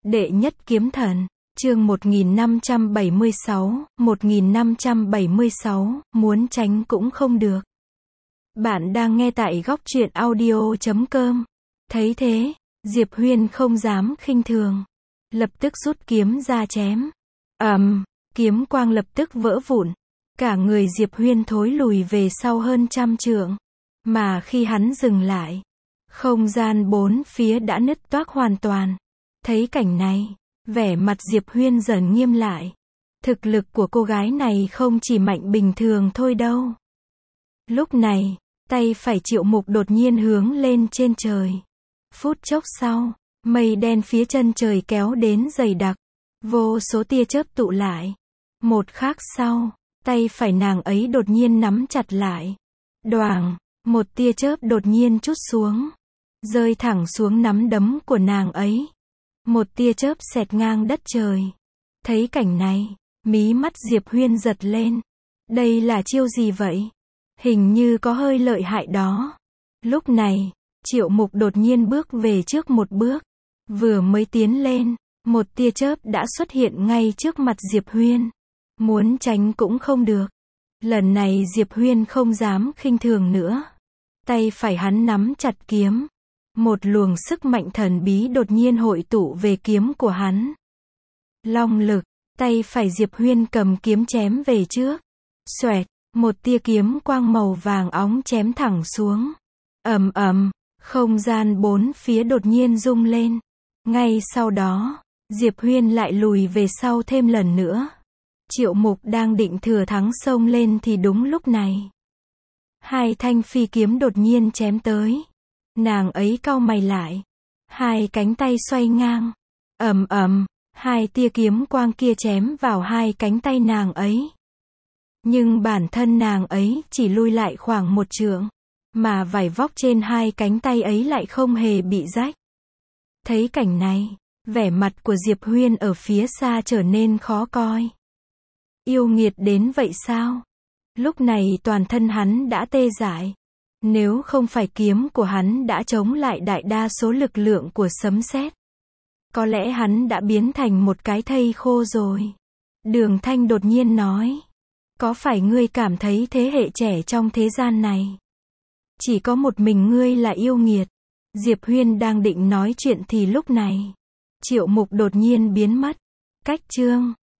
Đệ nhất kiếm thần, chương 1576, muốn tránh cũng không được. Bạn đang nghe tại góc truyện audio.com. Thấy thế, Diệp Huyên không dám khinh thường. Lập tức rút kiếm ra chém. Kiếm quang lập tức vỡ vụn. Cả người Diệp Huyên thối lùi về sau hơn 100 trượng. Mà khi hắn dừng lại, không gian bốn phía đã nứt toác hoàn toàn. Thấy cảnh này, vẻ mặt Diệp Huyên dần nghiêm lại. Thực lực của cô gái này không chỉ mạnh bình thường thôi đâu. Lúc này, tay phải Triệu Mục đột nhiên hướng lên trên trời. Phút chốc sau, mây đen phía chân trời kéo đến dày đặc. Vô số tia chớp tụ lại. Một khắc sau, tay phải nàng ấy đột nhiên nắm chặt lại. Đoàng, một tia chớp đột nhiên trút xuống. Rơi thẳng xuống nắm đấm của nàng ấy. Một tia chớp xẹt ngang đất trời. Thấy cảnh này, mí mắt Diệp Huyên giật lên. Đây là chiêu gì vậy? Hình như có hơi lợi hại đó. Lúc này, Triệu Mục đột nhiên bước về trước một bước. Vừa mới tiến lên, một tia chớp đã xuất hiện ngay trước mặt Diệp Huyên. Muốn tránh cũng không được. Lần này Diệp Huyên không dám khinh thường nữa. Tay phải hắn nắm chặt kiếm. Một luồng sức mạnh thần bí đột nhiên hội tụ về kiếm của hắn. Long lực, tay phải Diệp Huyên cầm kiếm chém về trước. Xoẹt, một tia kiếm quang màu vàng óng chém thẳng xuống. Không gian bốn phía đột nhiên rung lên. Ngay sau đó, Diệp Huyên lại lùi về sau thêm lần nữa. Triệu Mục đang định thừa thắng xông lên thì đúng lúc này, hai thanh phi kiếm đột nhiên chém tới. Nàng ấy cau mày lại. Hai cánh tay xoay ngang. Hai tia kiếm quang kia chém vào hai cánh tay nàng ấy. Nhưng bản thân nàng ấy chỉ lui lại khoảng 1 trượng. Mà vải vóc trên hai cánh tay ấy lại không hề bị rách. Thấy cảnh này, vẻ mặt của Diệp Huyên ở phía xa trở nên khó coi. Yêu nghiệt đến vậy sao? Lúc này toàn thân hắn đã tê dại. Nếu không phải kiếm của hắn đã chống lại đại đa số lực lượng của sấm sét, có lẽ hắn đã biến thành một cái thây khô rồi. Đường Thanh đột nhiên nói. Có phải ngươi cảm thấy thế hệ trẻ trong thế gian này chỉ có một mình ngươi là yêu nghiệt? Diệp Huyên đang định nói chuyện thì lúc này, Triệu Mục đột nhiên biến mất. Cách chương